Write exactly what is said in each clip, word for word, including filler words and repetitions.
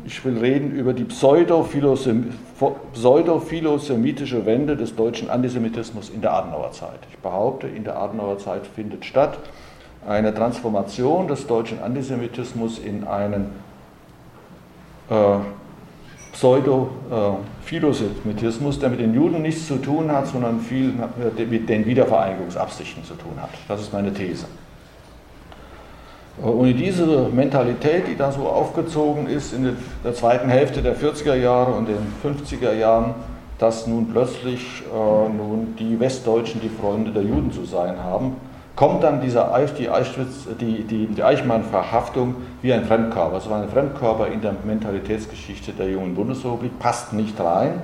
Ich will reden über die pseudophilosemitische Wende des deutschen Antisemitismus in der Adenauerzeit. Ich behaupte, in der Adenauerzeit findet statt eine Transformation des deutschen Antisemitismus in einen äh, Pseudo-Philosemitismus, der mit den Juden nichts zu tun hat, sondern viel mit den Wiedervereinigungsabsichten zu tun hat. Das ist meine These. Und diese Mentalität, die da so aufgezogen ist in der zweiten Hälfte der vierziger Jahre und den fünfziger Jahren, dass nun plötzlich äh, nun die Westdeutschen die Freunde der Juden zu sein haben, kommt dann dieser Eich, die, Eichwitz, die, die, die Eichmann-Verhaftung wie ein Fremdkörper. Es war ein Fremdkörper in der Mentalitätsgeschichte der jungen Bundesrepublik, passt nicht rein.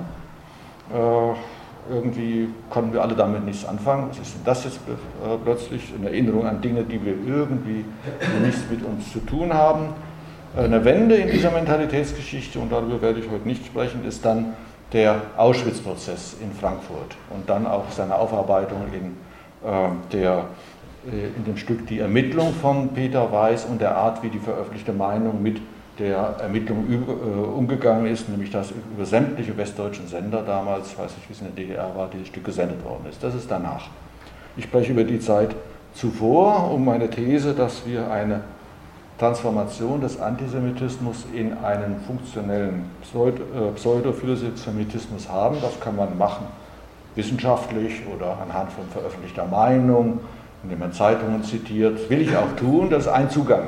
Äh, Irgendwie konnten wir alle damit nichts anfangen. Was ist denn das jetzt äh, plötzlich? In Erinnerung an Dinge, die wir irgendwie die nichts mit uns zu tun haben. Äh, eine Wende in dieser Mentalitätsgeschichte, und darüber werde ich heute nicht sprechen, ist dann der Auschwitz-Prozess in Frankfurt und dann auch seine Aufarbeitung in, äh, der, äh, in dem Stück Die Ermittlung von Peter Weiß und der Art, wie die veröffentlichte Meinung mit der Ermittlung umgegangen ist, nämlich dass über sämtliche westdeutschen Sender damals, ich weiß nicht, wie es in der D D R war, dieses Stück gesendet worden ist. Das ist danach. Ich spreche über die Zeit zuvor, um meine These, dass wir eine Transformation des Antisemitismus in einen funktionellen Pseudo-Philosemitismus haben. Das kann man machen, wissenschaftlich oder anhand von veröffentlichter Meinung, indem man Zeitungen zitiert. Will ich auch tun, das ist ein Zugang.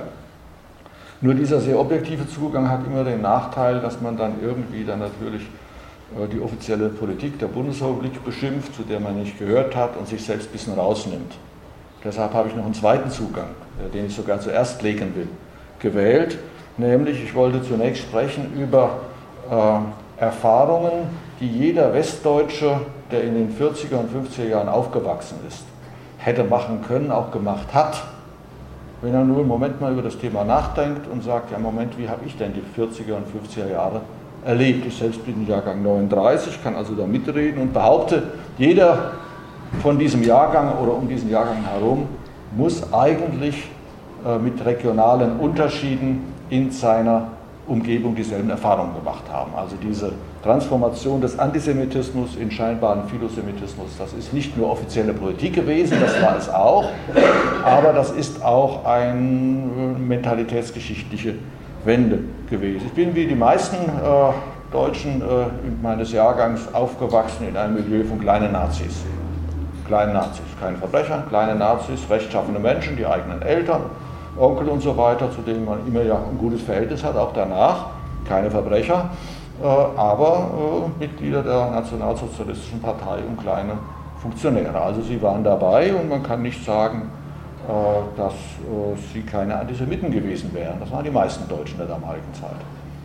Nur dieser sehr objektive Zugang hat immer den Nachteil, dass man dann irgendwie dann natürlich die offizielle Politik der Bundesrepublik beschimpft, zu der man nicht gehört hat und sich selbst ein bisschen rausnimmt. Deshalb habe ich noch einen zweiten Zugang, den ich sogar zuerst legen will, gewählt. Nämlich, ich wollte zunächst sprechen über äh, Erfahrungen, die jeder Westdeutsche, der in den vierziger und fünfziger Jahren aufgewachsen ist, hätte machen können, auch gemacht hat. Wenn er nur einen Moment mal über das Thema nachdenkt und sagt, ja Moment, wie habe ich denn die vierziger und fünfziger Jahre erlebt? Ich selbst bin im Jahrgang neununddreißig, kann also da mitreden und behaupte, jeder von diesem Jahrgang oder um diesen Jahrgang herum muss eigentlich äh, mit regionalen Unterschieden in seiner Umgebung dieselben Erfahrungen gemacht haben. Also diese Transformation des Antisemitismus in scheinbaren Philosemitismus, das ist nicht nur offizielle Politik gewesen, das war es auch, aber das ist auch eine mentalitätsgeschichtliche Wende gewesen. Ich bin wie die meisten äh, Deutschen äh, meines Jahrgangs aufgewachsen in einem Milieu von kleinen Nazis. Kleinen Nazis, keine Verbrecher, kleine Nazis, rechtschaffene Menschen, die eigenen Eltern, Onkel und so weiter, zu denen man immer ja ein gutes Verhältnis hat, auch danach, keine Verbrecher, äh, aber äh, Mitglieder der Nationalsozialistischen Partei und kleine Funktionäre. Also sie waren dabei und man kann nicht sagen, äh, dass äh, sie keine Antisemiten gewesen wären. Das waren die meisten Deutschen der damaligen Zeit.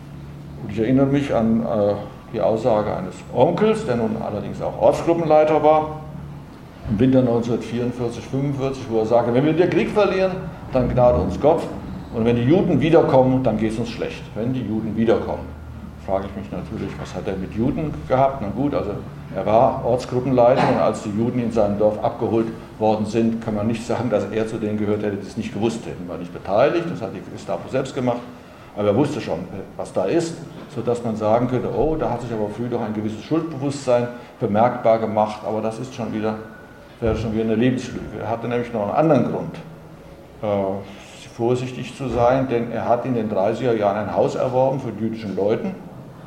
Und ich erinnere mich an äh, die Aussage eines Onkels, der nun allerdings auch Ortsgruppenleiter war, im Winter neunzehnhundertvierundvierzig, fünfundvierzig, wo er sagte, wenn wir den Krieg verlieren, dann gnade uns Gott, und wenn die Juden wiederkommen, dann geht es uns schlecht. Wenn die Juden wiederkommen, frage ich mich natürlich, was hat er mit Juden gehabt? Na gut, also er war Ortsgruppenleiter, und als die Juden in seinem Dorf abgeholt worden sind, kann man nicht sagen, dass er zu denen gehört hätte, die es nicht gewusst hätten. Er war nicht beteiligt, das hat die Gestapo selbst gemacht, aber er wusste schon, was da ist, sodass man sagen könnte, oh, da hat sich aber früh doch ein gewisses Schuldbewusstsein bemerkbar gemacht, aber das ist schon wieder wäre schon wieder eine Lebenslüge. Er hatte nämlich noch einen anderen Grund, äh, vorsichtig zu sein, denn er hat in den dreißiger Jahren ein Haus erworben für jüdischen Leuten.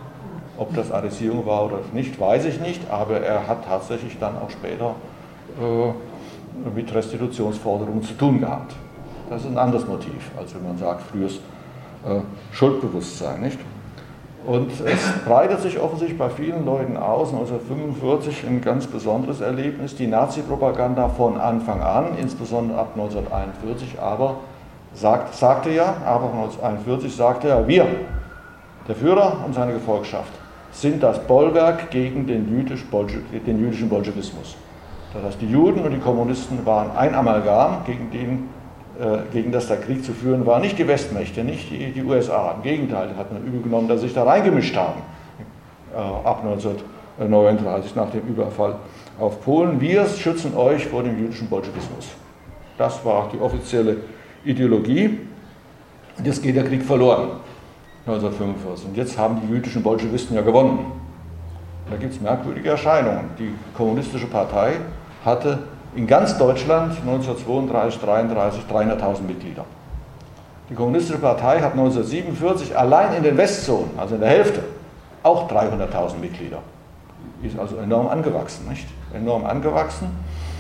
Ob das Arisierung war oder nicht, weiß ich nicht, aber er hat tatsächlich dann auch später äh, mit Restitutionsforderungen zu tun gehabt. Das ist ein anderes Motiv, als wenn man sagt, frühes äh, Schuldbewusstsein, nicht? Und es breitet sich offensichtlich bei vielen Leuten aus, neunzehnhundertfünfundvierzig ein ganz besonderes Erlebnis, die Nazi-Propaganda von Anfang an, insbesondere ab neunzehnhunderteinundvierzig, aber sagt, sagte ja, aber neunzehnhunderteinundvierzig sagte ja, wir, der Führer und seine Gefolgschaft, sind das Bollwerk gegen den, jüdisch den jüdischen Bolschewismus. Das heißt, die Juden und die Kommunisten waren ein Amalgam, gegen den gegen das der Krieg zu führen war, nicht die Westmächte, nicht die, die U S A. Im Gegenteil, hat man übel genommen, dass sie sich da reingemischt haben, äh, ab neunzehnhundertneununddreißig nach dem Überfall auf Polen. Wir schützen euch vor dem jüdischen Bolschewismus. Das war die offizielle Ideologie. Jetzt geht der Krieg verloren. neunzehnhundertfünfundvierzig. Und jetzt haben die jüdischen Bolschewisten ja gewonnen. Und da gibt es merkwürdige Erscheinungen. Die Kommunistische Partei hatte in ganz Deutschland neunzehnhundertzweiunddreißig, dreiunddreißig dreihunderttausend Mitglieder. Die Kommunistische Partei hat neunzehnhundertsiebenundvierzig allein in den Westzonen, also in der Hälfte, auch dreihunderttausend Mitglieder. Ist also enorm angewachsen, nicht? Enorm angewachsen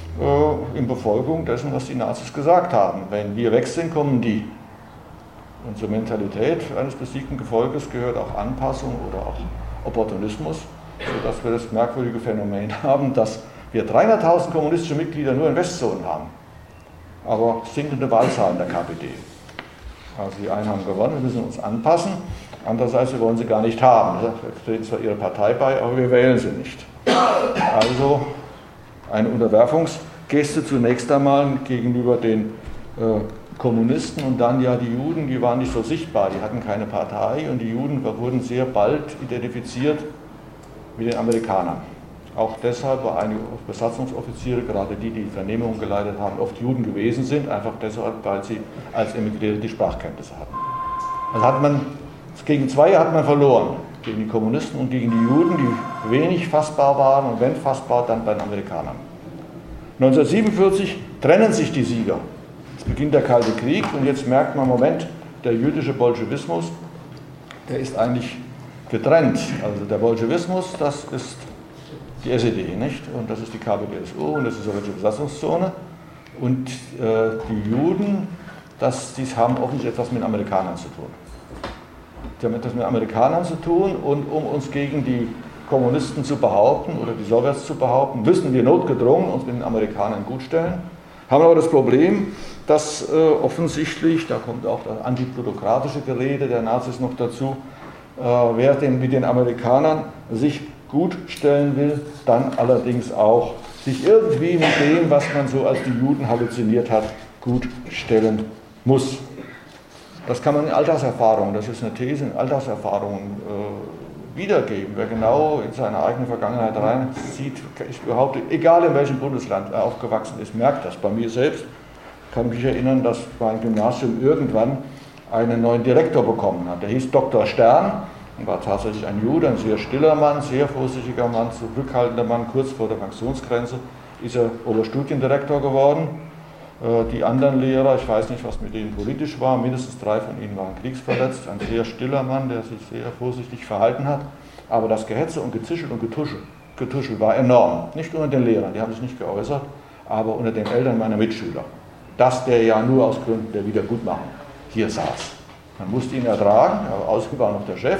äh, in Befolgung dessen, was die Nazis gesagt haben. Wenn wir weg sind, kommen die. Und zur Mentalität eines besiegten Gefolges gehört auch Anpassung oder auch Opportunismus, sodass wir das merkwürdige Phänomen haben, dass wir dreihunderttausend kommunistische Mitglieder nur in Westzonen haben, aber sinkende Wahlzahlen der K P D. Also die einen haben gewonnen, wir müssen uns anpassen, andererseits wir wollen sie gar nicht haben. Wir treten zwar ihre Partei bei, aber wir wählen sie nicht. Also eine Unterwerfungsgeste zunächst einmal gegenüber den äh, Kommunisten und dann ja die Juden, die waren nicht so sichtbar, die hatten keine Partei und die Juden wurden sehr bald identifiziert mit den Amerikanern. Auch deshalb, weil einige Besatzungsoffiziere, gerade die, die die Vernehmungen geleitet haben, oft Juden gewesen sind, einfach deshalb, weil sie als Emigrierte die Sprachkenntnisse hatten. Also hat man, gegen zwei hat man verloren, gegen die Kommunisten und gegen die Juden, die wenig fassbar waren und wenn fassbar, dann bei den Amerikanern. neunzehnhundertsiebenundvierzig trennen sich die Sieger. Es beginnt der Kalte Krieg und jetzt merkt man, Moment, der jüdische Bolschewismus, der ist eigentlich getrennt. Also der Bolschewismus, das ist die S E D, nicht? Und das ist die K P D S U und das ist die sowjetische Besatzungszone. Und äh, die Juden, das, die haben offensichtlich etwas mit Amerikanern zu tun. Die haben etwas mit Amerikanern zu tun und um uns gegen die Kommunisten zu behaupten oder die Sowjets zu behaupten, müssen wir notgedrungen uns mit den Amerikanern gutstellen. Haben aber das Problem, dass äh, offensichtlich, da kommt auch das antiplutokratische Gerede der Nazis noch dazu, äh, wer denn mit den Amerikanern sich gut stellen will, dann allerdings auch sich irgendwie mit dem, was man so als die Juden halluziniert hat, gut stellen muss. Das kann man in Alltagserfahrungen, das ist eine These, in Alltagserfahrungen äh, wiedergeben. Wer genau in seine eigene Vergangenheit reinzieht, ich behaupte, egal in welchem Bundesland er aufgewachsen ist, merkt das. Bei mir selbst kann mich erinnern, dass mein Gymnasium irgendwann einen neuen Direktor bekommen hat. Der hieß Doktor Stern. War tatsächlich ein Jude, ein sehr stiller Mann, sehr vorsichtiger Mann, zurückhaltender Mann, kurz vor der Pensionsgrenze ist er Oberstudiendirektor geworden. Die anderen Lehrer, ich weiß nicht, was mit denen politisch war, mindestens drei von ihnen waren kriegsverletzt, ein sehr stiller Mann, der sich sehr vorsichtig verhalten hat. Aber das Gehetze und Gezischel und Getuschel, Getuschel war enorm. Nicht unter den Lehrern, die haben sich nicht geäußert, aber unter den Eltern meiner Mitschüler. Dass der ja nur aus Gründen der Wiedergutmachung hier saß. Man musste ihn ertragen, aber außerdem war noch der Chef.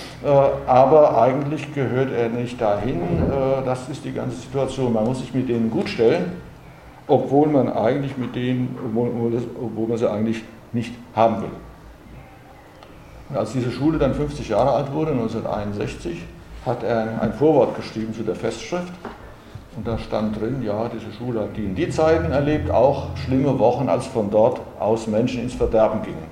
Aber eigentlich gehört er nicht dahin, das ist die ganze Situation. Man muss sich mit denen gut stellen, obwohl man eigentlich mit denen, obwohl man sie eigentlich nicht haben will. Und als diese Schule dann fünfzig Jahre alt wurde, neunzehnhunderteinundsechzig, hat er ein Vorwort geschrieben zu der Festschrift. Und da stand drin, ja, diese Schule hat die in die Zeiten erlebt, auch schlimme Wochen, als von dort aus Menschen ins Verderben gingen.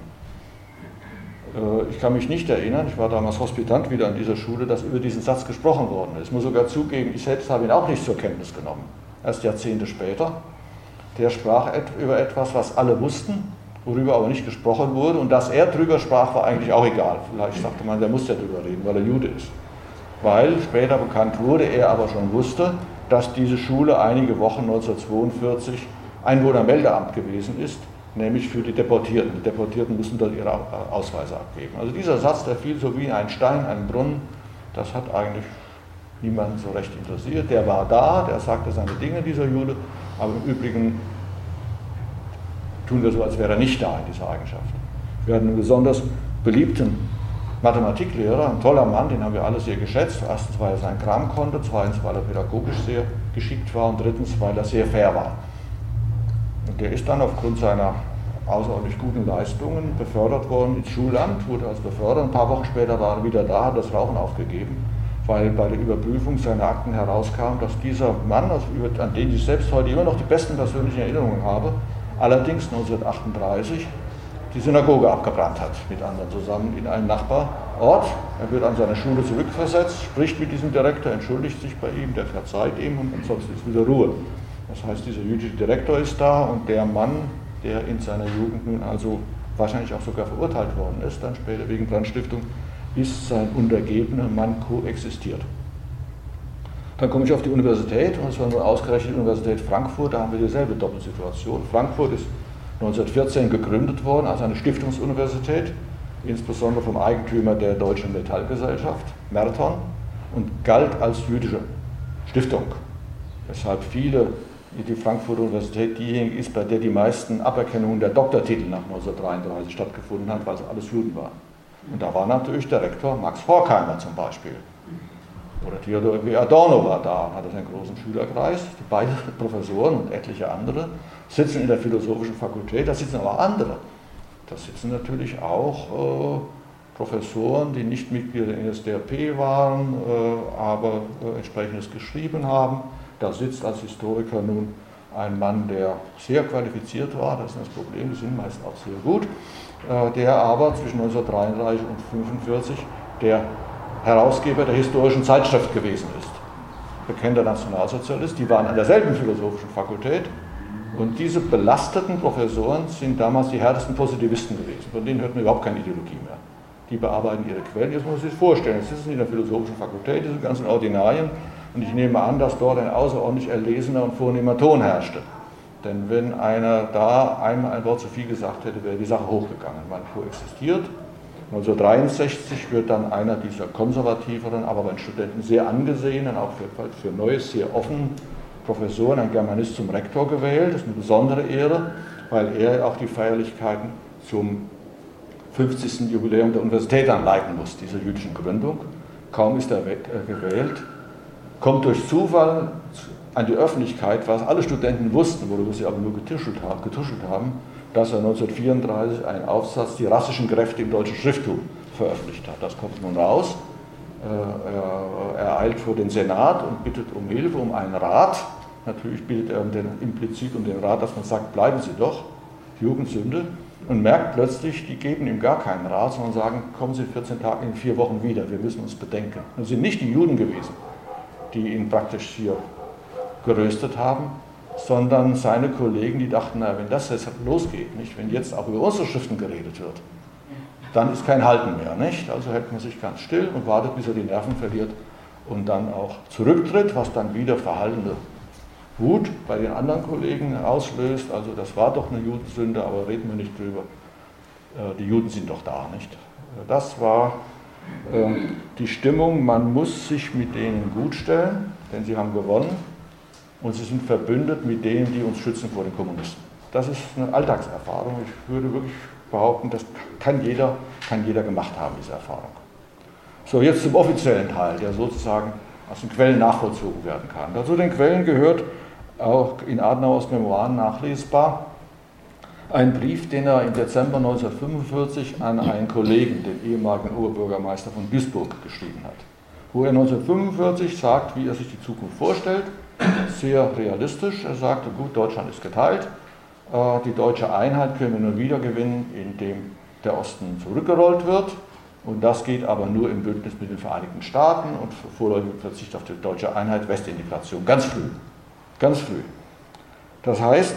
Ich kann mich nicht erinnern, ich war damals Hospitant wieder an dieser Schule, dass über diesen Satz gesprochen worden ist. Ich muss sogar zugeben, ich selbst habe ihn auch nicht zur Kenntnis genommen. Erst Jahrzehnte später. Der sprach über etwas, was alle wussten, worüber aber nicht gesprochen wurde. Und dass er drüber sprach, war eigentlich auch egal. Vielleicht sagte man, der muss ja drüber reden, weil er Jude ist. Weil später bekannt wurde, er aber schon wusste, dass diese Schule einige Wochen neunzehnhundertzweiundvierzig Einwohnermeldeamt gewesen ist, nämlich für die Deportierten. Die Deportierten mussten dort ihre Ausweise abgeben. Also dieser Satz, der fiel so wie ein Stein, ein Brunnen, das hat eigentlich niemanden so recht interessiert. Der war da, der sagte seine Dinge, dieser Jude, aber im Übrigen tun wir so, als wäre er nicht da in dieser Eigenschaft. Wir hatten einen besonders beliebten Mathematiklehrer, ein toller Mann, den haben wir alle sehr geschätzt. Erstens, weil er seinen Kram konnte, zweitens, weil er pädagogisch sehr geschickt war und drittens, weil er sehr fair war. Und der ist dann aufgrund seiner außerordentlich guten Leistungen befördert worden ins Schulamt, wurde als befördert. Ein paar Wochen später war er wieder da, hat das Rauchen aufgegeben, weil bei der Überprüfung seiner Akten herauskam, dass dieser Mann, an den ich selbst heute immer noch die besten persönlichen Erinnerungen habe, allerdings neunzehnhundertachtunddreißig die Synagoge abgebrannt hat, mit anderen zusammen in einem Nachbarort. Er wird an seine Schule zurückversetzt, spricht mit diesem Direktor, entschuldigt sich bei ihm, der verzeiht ihm und ansonsten ist wieder Ruhe. Das heißt, dieser jüdische Direktor ist da und der Mann, der in seiner Jugend nun also wahrscheinlich auch sogar verurteilt worden ist, dann später wegen Brandstiftung, ist sein untergebener Mann koexistiert. Dann komme ich auf die Universität, und es war nur ausgerechnet die Universität Frankfurt, da haben wir dieselbe Doppelsituation. Frankfurt ist neunzehnhundertvierzehn gegründet worden als eine Stiftungsuniversität, insbesondere vom Eigentümer der Deutschen Metallgesellschaft, Merton, und galt als jüdische Stiftung. Weshalb viele, die Frankfurter Universität diejenige ist, bei der die meisten Aberkennungen der Doktortitel nach neunzehnhundertdreiunddreißig stattgefunden hat, weil es alles Juden waren. Und da war natürlich der Rektor Max Horkheimer zum Beispiel. Oder Theodor W. Adorno war da und hatte seinen großen Schülerkreis. Die beiden Professoren und etliche andere sitzen in der Philosophischen Fakultät, da sitzen aber andere. Da sitzen natürlich auch äh, Professoren, die nicht Mitglieder der N S D A P waren, äh, aber äh, entsprechendes geschrieben haben. Da sitzt als Historiker nun ein Mann, der sehr qualifiziert war, das ist das Problem, die sind meist auch sehr gut, äh, der aber zwischen neunzehnhundertdreiunddreißig und neunzehnhundertfünfundvierzig der Herausgeber der historischen Zeitschrift gewesen ist. Bekannter Nationalsozialist, die waren an derselben Philosophischen Fakultät, und diese belasteten Professoren sind damals die härtesten Positivisten gewesen. Von denen hört man überhaupt keine Ideologie mehr. Die bearbeiten ihre Quellen. Jetzt muss man sich das vorstellen, jetzt sitzen sie in der Philosophischen Fakultät, diese ganzen Ordinarien, und ich nehme an, dass dort ein außerordentlich erlesener und vornehmer Ton herrschte. Denn wenn einer da einmal ein Wort zu viel gesagt hätte, wäre die Sache hochgegangen. Man koexistiert. neunzehnhundertdreiundsechzig wird dann einer dieser konservativeren, aber bei den Studenten sehr angesehenen, auch für, für Neues sehr offenen Professoren, ein Germanist, zum Rektor gewählt. Das ist eine besondere Ehre, weil er auch die Feierlichkeiten zum fünfzigsten Jubiläum der Universität anleiten muss, dieser jüdischen Gründung. Kaum ist er weg, äh, gewählt, kommt durch Zufall an die Öffentlichkeit, was alle Studenten wussten, worüber sie aber nur getuschelt haben, getuschelt haben, dass er neunzehnhundertvierunddreißig einen Aufsatz, die rassischen Kräfte im deutschen Schrifttum, veröffentlicht hat. Das kommt nun raus. Er eilt vor den Senat und bittet um Hilfe, um einen Rat. Natürlich bittet er um den, implizit um den Rat, dass man sagt, bleiben Sie doch, Jugendsünde, und merkt plötzlich, die geben ihm gar keinen Rat, sondern sagen, kommen Sie in vierzehn Tagen, in vier Wochen wieder, wir müssen uns bedenken. Das sind nicht die Juden gewesen, die ihn praktisch hier geröstet haben, sondern seine Kollegen, die dachten, na, wenn das jetzt losgeht, nicht, wenn jetzt auch über unsere Schriften geredet wird, dann ist kein Halten mehr, nicht? Also hält man sich ganz still und wartet, bis er die Nerven verliert und dann auch zurücktritt, was dann wieder verhaltene Wut bei den anderen Kollegen auslöst. Also das war doch eine Judensünde, aber reden wir nicht drüber. Die Juden sind doch da, nicht? Das war äh, die Stimmung, man muss sich mit denen gutstellen, denn sie haben gewonnen. Und sie sind verbündet mit denen, die uns schützen vor den Kommunisten. Das ist eine Alltagserfahrung. Ich würde wirklich behaupten, das kann jeder, kann jeder gemacht haben, diese Erfahrung. So, jetzt zum offiziellen Teil, der sozusagen aus den Quellen nachvollzogen werden kann. Dazu den Quellen gehört, auch in Adenauers Memoiren nachlesbar, ein Brief, den er im Dezember neunzehnhundertfünfundvierzig an einen Kollegen, den ehemaligen Oberbürgermeister von Duisburg, geschrieben hat. Wo er neunzehnhundertfünfundvierzig sagt, wie er sich die Zukunft vorstellt. Sehr realistisch. Er sagte, gut, Deutschland ist geteilt, die deutsche Einheit können wir nur wieder gewinnen, indem der Osten zurückgerollt wird, und das geht aber nur im Bündnis mit den Vereinigten Staaten und vorläufigen Verzicht auf die deutsche Einheit, Westintegration, ganz früh, ganz früh. Das heißt,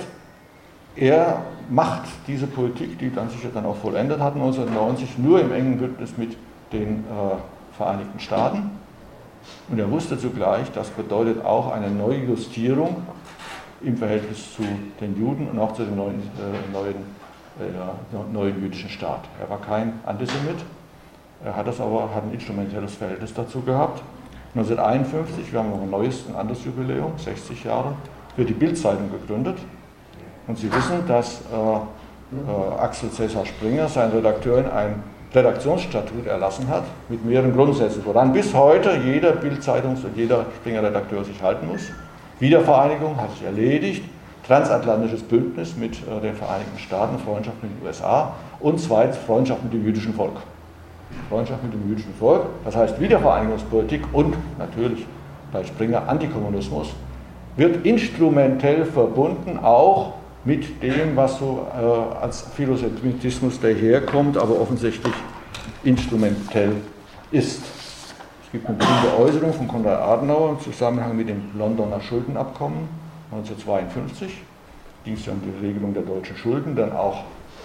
er macht diese Politik, die dann sich dann auch vollendet hat neunzehnhundertneunzig, nur im engen Bündnis mit den äh, Vereinigten Staaten. Und er wusste zugleich, das bedeutet auch eine neue Justierung im Verhältnis zu den Juden und auch zu dem neuen, äh, neuen, äh, neuen jüdischen Staat. Er war kein Antisemit, er hat das aber hat ein instrumentelles Verhältnis dazu gehabt. neunzehnhunderteinundfünfzig, wir haben noch ein neues, ein anderes Jubiläum, sechzig Jahre, wird die Bild-Zeitung gegründet. Und Sie wissen, dass äh, äh, Axel Cäsar Springer, sein Redakteur, in ein Redaktionsstatut erlassen hat, mit mehreren Grundsätzen, woran bis heute jeder Bild-Zeitungs- und jeder Springer-Redakteur sich halten muss. Wiedervereinigung hat sich erledigt, transatlantisches Bündnis mit äh, den Vereinigten Staaten, Freundschaft mit den U S A und zweitens Freundschaft mit dem jüdischen Volk. Freundschaft mit dem jüdischen Volk, das heißt Wiedervereinigungspolitik und natürlich bei Springer Antikommunismus, wird instrumentell verbunden auch mit dem, was so äh, als Philosemitismus daherkommt, aber offensichtlich instrumentell ist. Es gibt eine bestimmte Äußerung von Konrad Adenauer im Zusammenhang mit dem Londoner Schuldenabkommen neunzehnhundertzweiundfünfzig. Ging es ja um die Regelung der deutschen Schulden, dann auch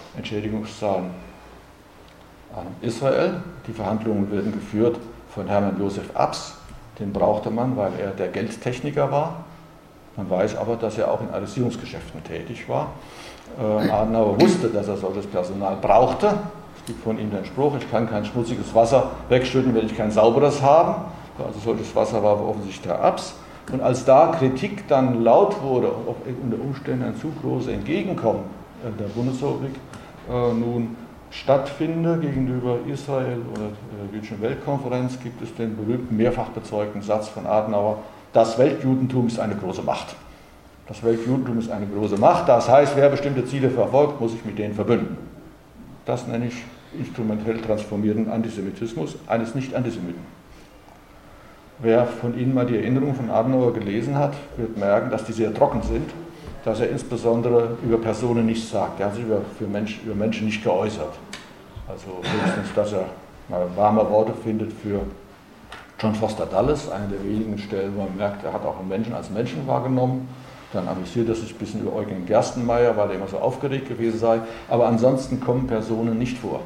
Entschädigungszahlen an Israel. Die Verhandlungen werden geführt von Hermann Josef Abs. Den brauchte man, weil er der Geldtechniker war. Man weiß aber, dass er auch in Arrestierungsgeschäften tätig war. Äh, Adenauer wusste, dass er solches Personal brauchte. Es gibt von ihm den Spruch, ich kann kein schmutziges Wasser wegschütten, wenn ich kein sauberes habe. Also solches Wasser war offensichtlich der Abs. Und als da Kritik dann laut wurde, ob unter Umständen ein zu großes Entgegenkommen der Bundesrepublik äh, nun stattfinde gegenüber Israel oder der Jüdischen Weltkonferenz, gibt es den berühmten mehrfach bezeugten Satz von Adenauer, das Weltjudentum ist eine große Macht. Das Weltjudentum ist eine große Macht, das heißt, wer bestimmte Ziele verfolgt, muss sich mit denen verbünden. Das nenne ich instrumentell transformierten Antisemitismus eines Nicht-Antisemiten. Wer von Ihnen mal die Erinnerungen von Adenauer gelesen hat, wird merken, dass die sehr trocken sind, dass er insbesondere über Personen nichts sagt. Er hat sich über, für Mensch, über Menschen nicht geäußert. Also höchstens, dass er mal warme Worte findet für John Foster Dulles, eine der wenigen Stellen, wo man merkt, er hat auch einen Menschen als Menschen wahrgenommen. Dann amüsiert er sich ein bisschen über Eugen Gerstenmaier, weil er immer so aufgeregt gewesen sei. Aber ansonsten kommen Personen nicht vor.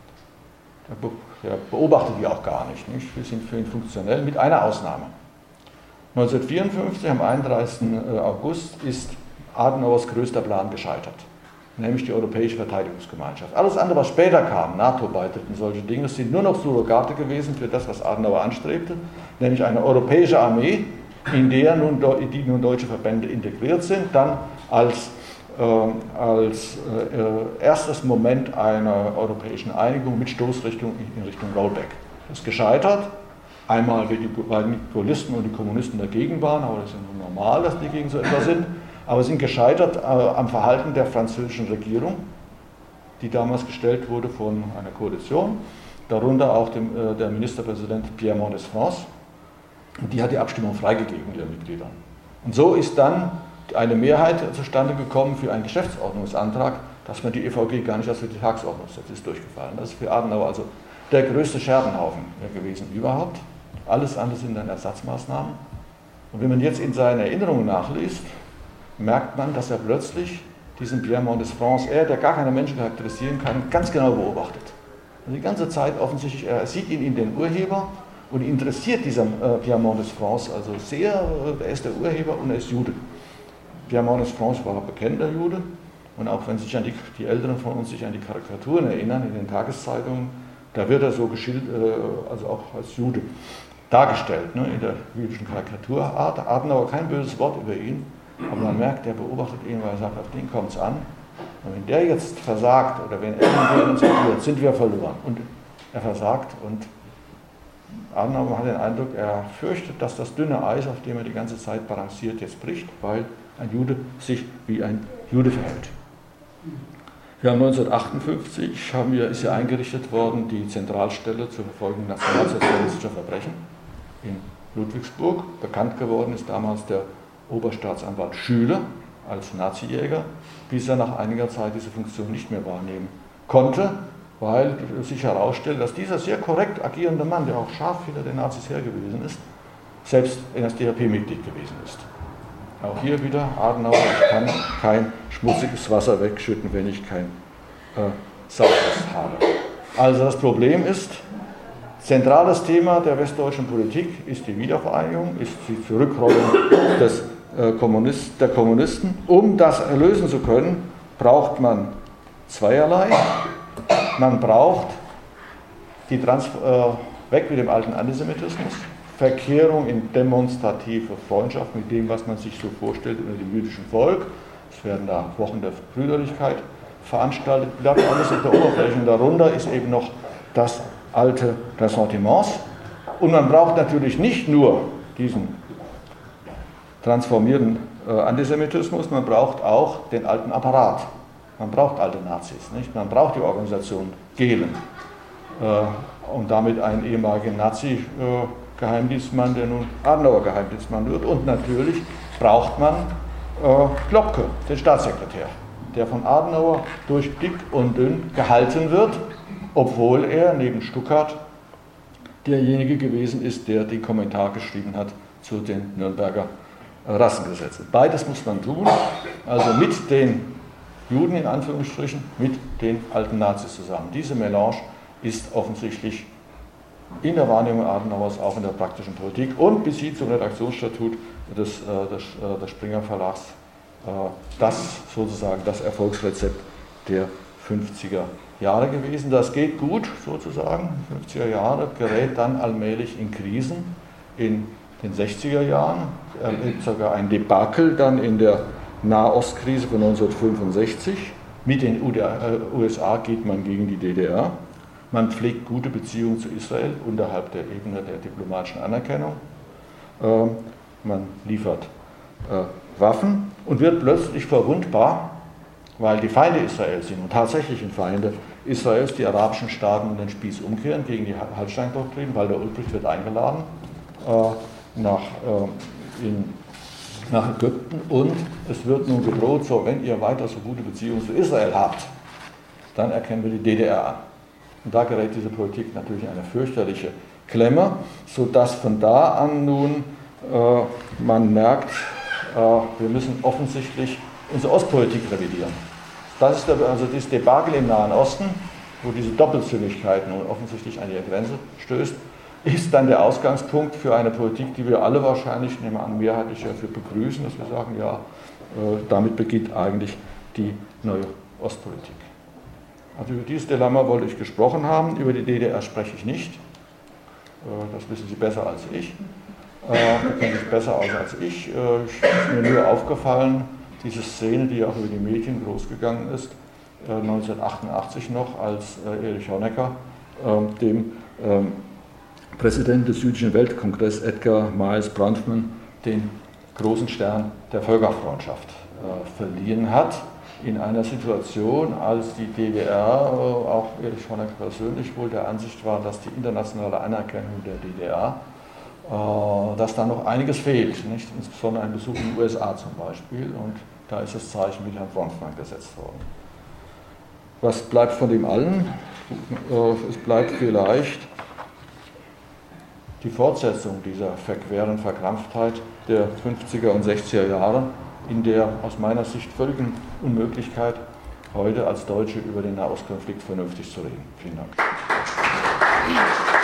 Er beobachtet die auch gar nicht, nicht. Wir sind für ihn funktionell, mit einer Ausnahme. neunzehnhundertvierundfünfzig, am einunddreißigsten August, ist Adenauers größter Plan gescheitert, nämlich die Europäische Verteidigungsgemeinschaft. Alles andere, was später kam, NATO-Beitritt und solche Dinge, sind nur noch Surrogate gewesen für das, was Adenauer anstrebte, nämlich eine europäische Armee, in der nun, die nun deutsche Verbände integriert sind, dann als äh, als äh, erstes Moment einer europäischen Einigung mit Stoßrichtung in Richtung Rollback. Das ist gescheitert. Einmal, weil die, weil die Gaullisten und die Kommunisten dagegen waren, aber das ist ja nun normal, dass die gegen so etwas sind, aber sind gescheitert äh, am Verhalten der französischen Regierung, die damals gestellt wurde von einer Koalition, darunter auch dem, äh, der Ministerpräsident Pierre Mendès France. Und die hat die Abstimmung freigegeben, ihren Mitgliedern. Und so ist dann eine Mehrheit zustande gekommen für einen Geschäftsordnungsantrag, dass man die E V G gar nicht als für die Tagesordnung setzt, ist durchgefallen. Das ist für Adenauer also der größte Scherbenhaufen gewesen überhaupt. Alles andere sind dann Ersatzmaßnahmen. Und wenn man jetzt in seinen Erinnerungen nachliest, merkt man, dass er plötzlich diesen Pierre Mendès France, er, der gar keine Menschen charakterisieren kann, ganz genau beobachtet. Und die ganze Zeit offensichtlich, er sieht ihn in den Urheber und interessiert dieser äh, Pierre Mendès France also sehr, äh, er ist der Urheber und er ist Jude. Pierre Mendès France war ein bekennender Jude und auch wenn sich an die, die Älteren von uns sich an die Karikaturen erinnern in den Tageszeitungen, da wird er so geschildert, äh, also auch als Jude dargestellt, ne, in der jüdischen Karikaturart. Adenauer kein böses Wort über ihn, aber man merkt, der beobachtet ihn, weil er sagt, auf den kommt es an. Und wenn der jetzt versagt oder wenn er uns verliert, sind wir verloren. Und er versagt und Adenauer hat den Eindruck, er fürchtet, dass das dünne Eis, auf dem er die ganze Zeit balanciert, jetzt bricht, weil ein Jude sich wie ein Jude verhält. Wir haben neunzehnhundertachtundfünfzig, haben wir, ist ja eingerichtet worden, die Zentralstelle zur Verfolgung nationalsozialistischer Verbrechen in Ludwigsburg. Bekannt geworden ist damals der Oberstaatsanwalt Schüler als Nazijäger, bis er nach einiger Zeit diese Funktion nicht mehr wahrnehmen konnte, weil sich herausstellt, dass dieser sehr korrekt agierende Mann, der auch scharf hinter den Nazis her gewesen ist, selbst N S D A P-Mitglied gewesen ist. Auch hier wieder Adenauer, ich kann kein schmutziges Wasser wegschütten, wenn ich kein äh, sauberes habe. Also das Problem ist, zentrales Thema der westdeutschen Politik ist die Wiedervereinigung, ist die Zurückrollung des, äh, Kommunist, der Kommunisten. Um das erlösen zu können, braucht man zweierlei. Man braucht die Trans äh, weg mit dem alten Antisemitismus, Verkehrung in demonstrative Freundschaft mit dem, was man sich so vorstellt unter dem jüdischen Volk. Es werden da Wochen der Brüderlichkeit veranstaltet, bleibt alles auf der Oberfläche und darunter ist eben noch das alte Ressentiments. Und man braucht natürlich nicht nur diesen transformierten äh, Antisemitismus, man braucht auch den alten Apparat. Man braucht alte Nazis, nicht? Man braucht die Organisation Gehlen äh, und damit einen ehemaligen Nazi-Geheimdienstmann, der nun Adenauer Geheimdienstmann wird. Und natürlich braucht man äh, Klopke, den Staatssekretär, der von Adenauer durch dick und dünn gehalten wird, obwohl er neben Stuckart derjenige gewesen ist, der den Kommentar geschrieben hat zu den Nürnberger Rassengesetzen. Beides muss man tun, also mit den Juden in Anführungsstrichen mit den alten Nazis zusammen. Diese Melange ist offensichtlich in der Wahrnehmung Adenauers auch in der praktischen Politik und bis hin zum Redaktionsstatut des, des, des Springer Verlags das sozusagen das Erfolgsrezept der fünfziger Jahre gewesen. Das geht gut sozusagen, fünfziger Jahre, gerät dann allmählich in Krisen in den sechziger Jahren, erlebt sogar ein Debakel dann in der Nahostkrise von neunzehnhundertfünfundsechzig. Mit den U S A geht man gegen die D D R. Man pflegt gute Beziehungen zu Israel unterhalb der Ebene der diplomatischen Anerkennung. Man liefert Waffen und wird plötzlich verwundbar, weil die Feinde Israels sind und tatsächlichen Feinde Israels, die arabischen Staaten, den Spieß umkehren gegen die Hallstein-Doktrin. Walter Ulbricht wird eingeladen nach, in, nach Ägypten und es wird nun gedroht, so, wenn ihr weiter so gute Beziehungen zu Israel habt, dann erkennen wir die D D R an. Und da gerät diese Politik natürlich in eine fürchterliche Klemme, sodass von da an nun äh, man merkt, äh, wir müssen offensichtlich unsere Ostpolitik revidieren. Das ist der, also dieses Debakel im Nahen Osten, wo diese Doppelzüngigkeit nun offensichtlich an ihre Grenze stößt, ist dann der Ausgangspunkt für eine Politik, die wir alle wahrscheinlich, nehmen wir an, mehrheitlich dafür begrüßen, dass wir sagen, ja, äh, damit beginnt eigentlich die neue Ostpolitik. Also über dieses Dilemma wollte ich gesprochen haben, über die D D R spreche ich nicht. Das wissen Sie besser als ich. Sie kennen sich besser aus als ich. Es ist mir nur aufgefallen, diese Szene, die auch über die Medien losgegangen ist, neunzehnhundertachtundachtzig noch, als Erich Honecker dem Präsidenten des Jüdischen Weltkongresses, Edgar Miles Bronfman, den großen Stern der Völkerfreundschaft verliehen hat. In einer Situation, als die D D R, auch Erich Honecker persönlich wohl der Ansicht war, dass die internationale Anerkennung der D D R, dass da noch einiges fehlt, nicht? Insbesondere ein Besuch in den U S A zum Beispiel, und da ist das Zeichen mit Herrn Bronfman gesetzt worden. Was bleibt von dem allen? Es bleibt vielleicht die Fortsetzung dieser verqueren Verkrampftheit der fünfziger und sechziger Jahre, in der aus meiner Sicht völligen Unmöglichkeit, heute als Deutsche über den Nahostkonflikt vernünftig zu reden. Vielen Dank.